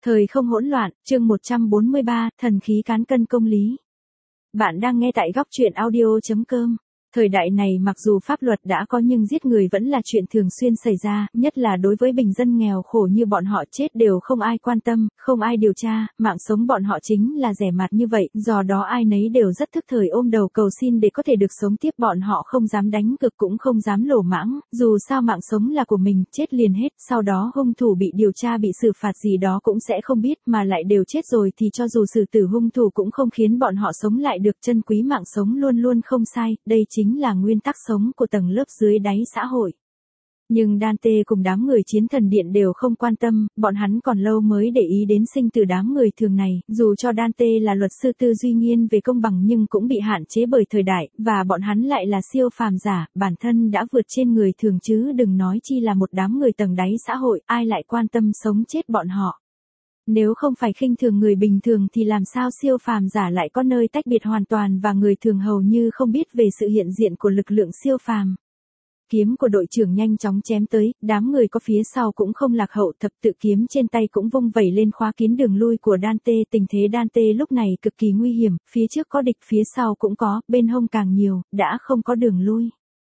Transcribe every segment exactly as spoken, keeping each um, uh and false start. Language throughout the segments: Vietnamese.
Thời không hỗn loạn, chương một trăm bốn mươi ba, thần khí cán cân công lý. Bạn đang nghe tại góc truyện audio chấm com. Thời đại này mặc dù pháp luật đã có nhưng giết người vẫn là chuyện thường xuyên xảy ra, nhất là đối với bình dân nghèo khổ như bọn họ chết đều không ai quan tâm, không ai điều tra, mạng sống bọn họ chính là rẻ mạt như vậy, do đó ai nấy đều rất thức thời ôm đầu cầu xin để có thể được sống tiếp, bọn họ không dám đánh cược cũng không dám lỗ mãng, dù sao mạng sống là của mình, chết liền hết, sau đó hung thủ bị điều tra bị xử phạt gì đó cũng sẽ không biết, mà lại đều chết rồi thì cho dù xử tử hung thủ cũng không khiến bọn họ sống lại được, trân quý mạng sống luôn luôn không sai, đây chính chính là nguyên tắc sống của tầng lớp dưới đáy xã hội. Nhưng Dante cùng đám người chiến thần điện đều không quan tâm, bọn hắn còn lâu mới để ý đến sinh tử đám người thường này, dù cho Dante là luật sư tư duy nghiên về công bằng nhưng cũng bị hạn chế bởi thời đại, và bọn hắn lại là siêu phàm giả, bản thân đã vượt trên người thường chứ đừng nói chi là một đám người tầng đáy xã hội, ai lại quan tâm sống chết bọn họ. Nếu không phải khinh thường người bình thường thì làm sao siêu phàm giả lại có nơi tách biệt hoàn toàn và người thường hầu như không biết về sự hiện diện của lực lượng siêu phàm. Kiếm của đội trưởng nhanh chóng chém tới, đám người có phía sau cũng không lạc hậu, thập tự kiếm trên tay cũng vung vẩy lên khóa kín đường lui của Dante, tình thế Dante lúc này cực kỳ nguy hiểm, phía trước có địch phía sau cũng có, bên hông càng nhiều, đã không có đường lui.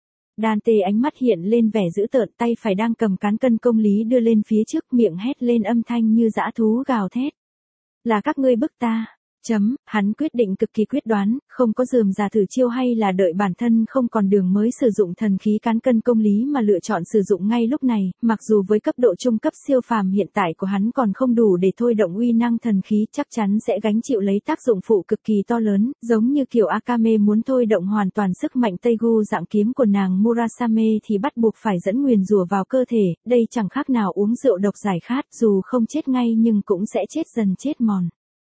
Dante ánh mắt hiện lên vẻ dữ tợn, tay phải đang cầm cán cân công lý đưa lên phía trước, miệng hét lên âm thanh như dã thú gào thét. Là các ngươi bức ta. Chấm, hắn quyết định cực kỳ quyết đoán, không có rườm rà thử chiêu hay là đợi bản thân không còn đường mới sử dụng thần khí cán cân công lý mà lựa chọn sử dụng ngay lúc này, mặc dù với cấp độ trung cấp siêu phàm hiện tại của hắn còn không đủ để thôi động uy năng thần khí, chắc chắn sẽ gánh chịu lấy tác dụng phụ cực kỳ to lớn, giống như kiểu Akame muốn thôi động hoàn toàn sức mạnh Teigu dạng kiếm của nàng Murasame thì bắt buộc phải dẫn nguyền rủa vào cơ thể, đây chẳng khác nào uống rượu độc giải khát, dù không chết ngay nhưng cũng sẽ chết dần chết mòn.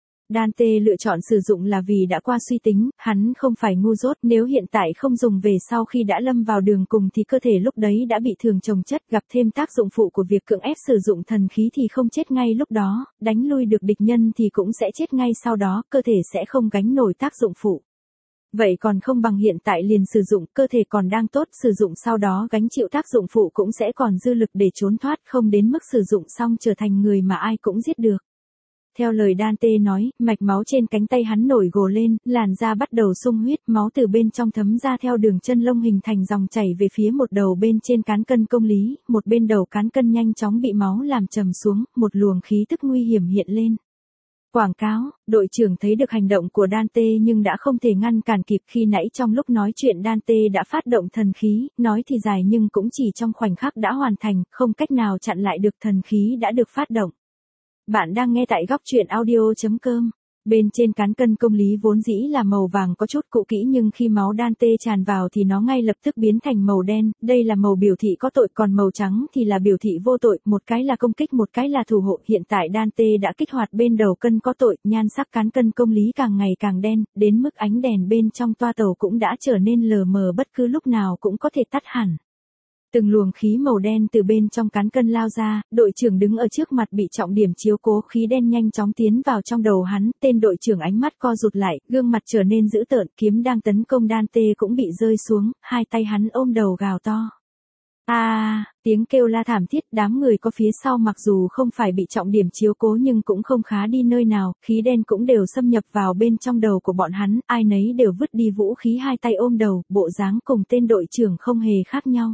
Dante lựa chọn sử dụng là vì đã qua suy tính, hắn không phải ngu dốt, nếu hiện tại không dùng về sau khi đã lâm vào đường cùng thì cơ thể lúc đấy đã bị thường chồng chất, gặp thêm tác dụng phụ của việc cưỡng ép sử dụng thần khí thì không chết ngay lúc đó, đánh lui được địch nhân thì cũng sẽ chết ngay sau đó, cơ thể sẽ không gánh nổi tác dụng phụ. Vậy còn không bằng hiện tại liền sử dụng, cơ thể còn đang tốt, sử dụng sau đó gánh chịu tác dụng phụ cũng sẽ còn dư lực để trốn thoát, không đến mức sử dụng xong trở thành người mà ai cũng giết được. Theo lời Dante nói, mạch máu trên cánh tay hắn nổi gồ lên, làn da bắt đầu sung huyết, máu từ bên trong thấm ra theo đường chân lông hình thành dòng chảy về phía một đầu bên trên cán cân công lý, một bên đầu cán cân nhanh chóng bị máu làm trầm xuống, một luồng khí tức nguy hiểm hiện lên. Quảng cáo, đội trưởng thấy được hành động của Dante nhưng đã không thể ngăn cản kịp, khi nãy trong lúc nói chuyện Dante đã phát động thần khí, nói thì dài nhưng cũng chỉ trong khoảnh khắc đã hoàn thành, không cách nào chặn lại được, thần khí đã được phát động. Bạn đang nghe tại góc truyện audio chấm com. Bên trên cán cân công lý vốn dĩ là màu vàng có chút cũ kỹ nhưng khi máu Dante tràn vào thì nó ngay lập tức biến thành màu đen, đây là màu biểu thị có tội, còn màu trắng thì là biểu thị vô tội, một cái là công kích một cái là thủ hộ. Hiện tại Dante đã kích hoạt bên đầu cân có tội, nhan sắc cán cân công lý càng ngày càng đen, đến mức ánh đèn bên trong toa tàu cũng đã trở nên lờ mờ, bất cứ lúc nào cũng có thể tắt hẳn. Từng luồng khí màu đen từ bên trong cán cân lao ra, đội trưởng đứng ở trước mặt bị trọng điểm chiếu cố, khí đen nhanh chóng tiến vào trong đầu hắn, tên đội trưởng ánh mắt co rụt lại, gương mặt trở nên dữ tợn, kiếm đang tấn công Dante cũng bị rơi xuống, hai tay hắn ôm đầu gào to. A, à, tiếng kêu la thảm thiết, đám người có phía sau mặc dù không phải bị trọng điểm chiếu cố nhưng cũng không khá đi nơi nào, khí đen cũng đều xâm nhập vào bên trong đầu của bọn hắn, ai nấy đều vứt đi vũ khí, hai tay ôm đầu, bộ dáng cùng tên đội trưởng không hề khác nhau.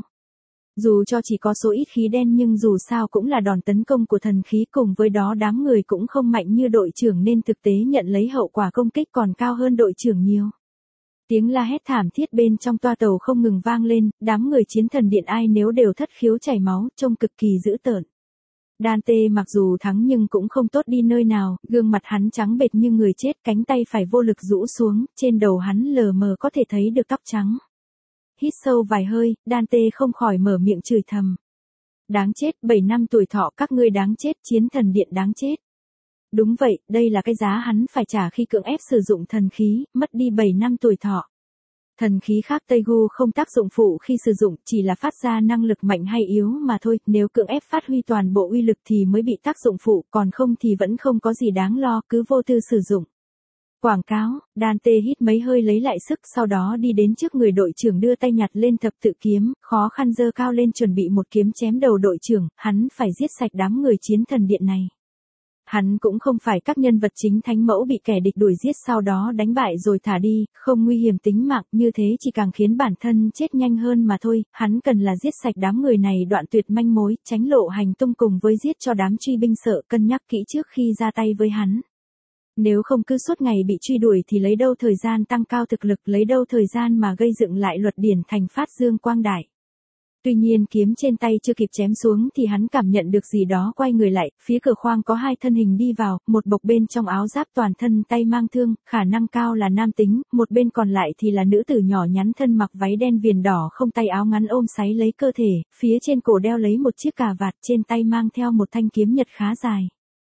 Dù cho chỉ có số ít khí đen nhưng dù sao cũng là đòn tấn công của thần khí, cùng với đó đám người cũng không mạnh như đội trưởng nên thực tế nhận lấy hậu quả công kích còn cao hơn đội trưởng nhiều. Tiếng la hét thảm thiết bên trong toa tàu không ngừng vang lên, đám người chiến thần điện ai nếu đều thất khiếu chảy máu, trông cực kỳ dữ tợn. Dante mặc dù thắng nhưng cũng không tốt đi nơi nào, gương mặt hắn trắng bệch như người chết, cánh tay phải vô lực rũ xuống, trên đầu hắn lờ mờ có thể thấy được tóc trắng. Hít sâu vài hơi, Dante không khỏi mở miệng chửi thầm. Đáng chết, bảy năm tuổi thọ, các ngươi đáng chết, chiến thần điện đáng chết. Đúng vậy, đây là cái giá hắn phải trả khi cưỡng ép sử dụng thần khí, mất đi bảy năm tuổi thọ. Thần khí khác Teigu không tác dụng phụ khi sử dụng, chỉ là phát ra năng lực mạnh hay yếu mà thôi, nếu cưỡng ép phát huy toàn bộ uy lực thì mới bị tác dụng phụ, còn không thì vẫn không có gì đáng lo, cứ vô tư sử dụng. Quảng cáo, Dante hít mấy hơi lấy lại sức, sau đó đi đến trước người đội trưởng đưa tay nhặt lên thập tự kiếm, khó khăn giơ cao lên chuẩn bị một kiếm chém đầu đội trưởng, hắn phải giết sạch đám người chiến thần điện này. Hắn cũng không phải các nhân vật chính thánh mẫu bị kẻ địch đuổi giết sau đó đánh bại rồi thả đi, không nguy hiểm tính mạng, như thế chỉ càng khiến bản thân chết nhanh hơn mà thôi, hắn cần là giết sạch đám người này đoạn tuyệt manh mối, tránh lộ hành tung cùng với giết cho đám truy binh sợ, cân nhắc kỹ trước khi ra tay với hắn. Nếu không cứ suốt ngày bị truy đuổi thì lấy đâu thời gian tăng cao thực lực, lấy đâu thời gian mà gây dựng lại luật điển thành phát dương quang đại. Tuy nhiên kiếm trên tay chưa kịp chém xuống thì hắn cảm nhận được gì đó quay người lại, phía cửa khoang có hai thân hình đi vào, một bộc bên trong áo giáp toàn thân tay mang thương, khả năng cao là nam tính, một bên còn lại thì là nữ tử nhỏ nhắn thân mặc váy đen viền đỏ không tay áo ngắn ôm sáy lấy cơ thể, phía trên cổ đeo lấy một chiếc cà vạt, trên tay mang theo một thanh kiếm nhật khá dài.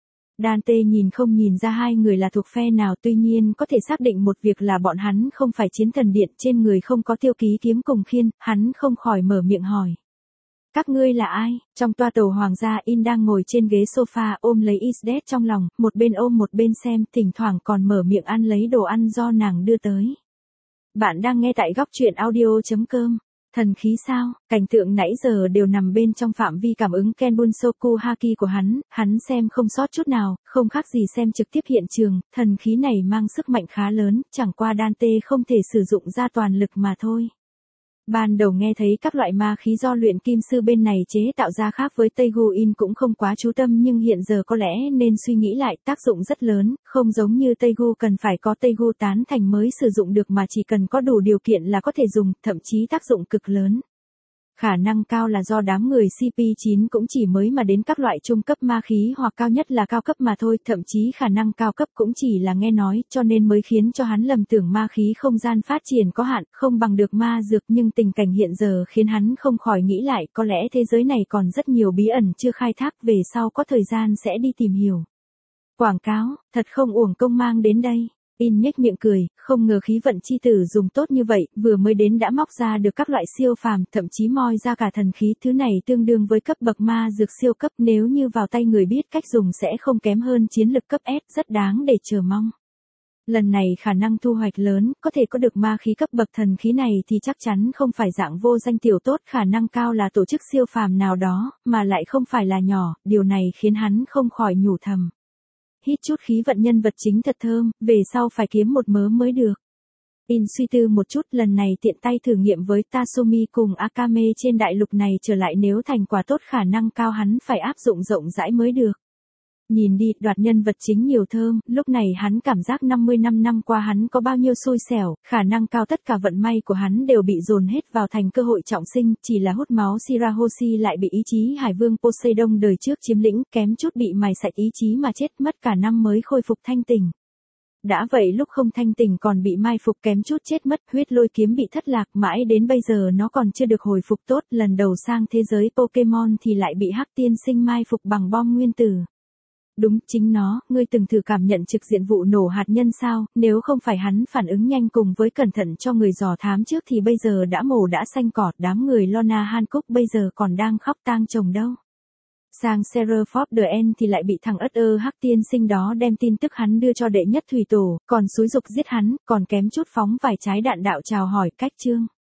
Dante nhìn không nhìn ra hai người là thuộc phe nào, tuy nhiên có thể xác định một việc là bọn hắn không phải chiến thần điện, trên người không có tiêu ký kiếm cùng khiên, hắn không khỏi mở miệng hỏi. Các ngươi là ai? Trong toa tàu hoàng gia In đang ngồi trên ghế sofa ôm lấy Isdet trong lòng, một bên ôm một bên xem, thỉnh thoảng còn mở miệng ăn lấy đồ ăn do nàng đưa tới. Bạn đang nghe tại góc truyện audio chấm com. Thần khí sao? Cảnh tượng nãy giờ đều nằm bên trong phạm vi cảm ứng Kenbunsoku Haki của hắn, hắn xem không sót chút nào, không khác gì xem trực tiếp hiện trường, thần khí này mang sức mạnh khá lớn, chẳng qua Dante không thể sử dụng ra toàn lực mà thôi. Ban đầu nghe thấy các loại ma khí do luyện kim sư bên này chế tạo ra khác với Teiguin cũng không quá chú tâm, nhưng hiện giờ có lẽ nên suy nghĩ lại, tác dụng rất lớn, không giống như Teigu cần phải có Teigu tán thành mới sử dụng được mà chỉ cần có đủ điều kiện là có thể dùng, thậm chí tác dụng cực lớn. Khả năng cao là do đám người C P chín cũng chỉ mới mà đến các loại trung cấp ma khí hoặc cao nhất là cao cấp mà thôi, thậm chí khả năng cao cấp cũng chỉ là nghe nói, cho nên mới khiến cho hắn lầm tưởng ma khí không gian phát triển có hạn, không bằng được ma dược, nhưng tình cảnh hiện giờ khiến hắn không khỏi nghĩ lại, có lẽ thế giới này còn rất nhiều bí ẩn chưa khai thác, về sau có thời gian sẽ đi tìm hiểu. Quảng cáo, thật không uổng công mang đến đây. In nhếch miệng cười, không ngờ khí vận chi tử dùng tốt như vậy, vừa mới đến đã móc ra được các loại siêu phàm, thậm chí moi ra cả thần khí, thứ này tương đương với cấp bậc ma dược siêu cấp, nếu như vào tay người biết cách dùng sẽ không kém hơn chiến lực cấp S, rất đáng để chờ mong. Lần này khả năng thu hoạch lớn, có thể có được ma khí cấp bậc thần khí này thì chắc chắn không phải dạng vô danh tiểu tốt, khả năng cao là tổ chức siêu phàm nào đó, mà lại không phải là nhỏ, điều này khiến hắn không khỏi nhủ thầm. Hít chút khí vận nhân vật chính thật thơm, về sau phải kiếm một mớ mới được. In suy tư một chút, lần này tiện tay thử nghiệm với Tasumi cùng Akame trên đại lục này trở lại, nếu thành quả tốt khả năng cao hắn phải áp dụng rộng rãi mới được. Nhìn đi, đoạt nhân vật chính nhiều thơm, lúc này hắn cảm giác năm mươi năm năm qua hắn có bao nhiêu xui xẻo, khả năng cao tất cả vận may của hắn đều bị dồn hết vào thành cơ hội trọng sinh, chỉ là hút máu Shirahoshi lại bị ý chí Hải Vương Poseidon đời trước chiếm lĩnh, kém chút bị mài sạch ý chí mà chết, mất cả năm mới khôi phục thanh tỉnh. Đã vậy lúc không thanh tỉnh còn bị mai phục, kém chút chết mất, huyết lôi kiếm bị thất lạc, mãi đến bây giờ nó còn chưa được hồi phục tốt, lần đầu sang thế giới Pokemon thì lại bị Hắc Tiên Sinh mai phục bằng bom nguyên tử. Đúng, chính nó, ngươi từng thử cảm nhận trực diện vụ nổ hạt nhân sao, nếu không phải hắn phản ứng nhanh cùng với cẩn thận cho người dò thám trước thì bây giờ đã mổ đã xanh cọt, đám người Lorna Hancock bây giờ còn đang khóc tang chồng đâu. Sang Seraph of the End thì lại bị thằng ất ơ Hắc Tiên Sinh đó đem tin tức hắn đưa cho đệ nhất thủy tổ, còn xúi dục giết hắn, còn kém chút phóng vài trái đạn đạo chào hỏi cách chương.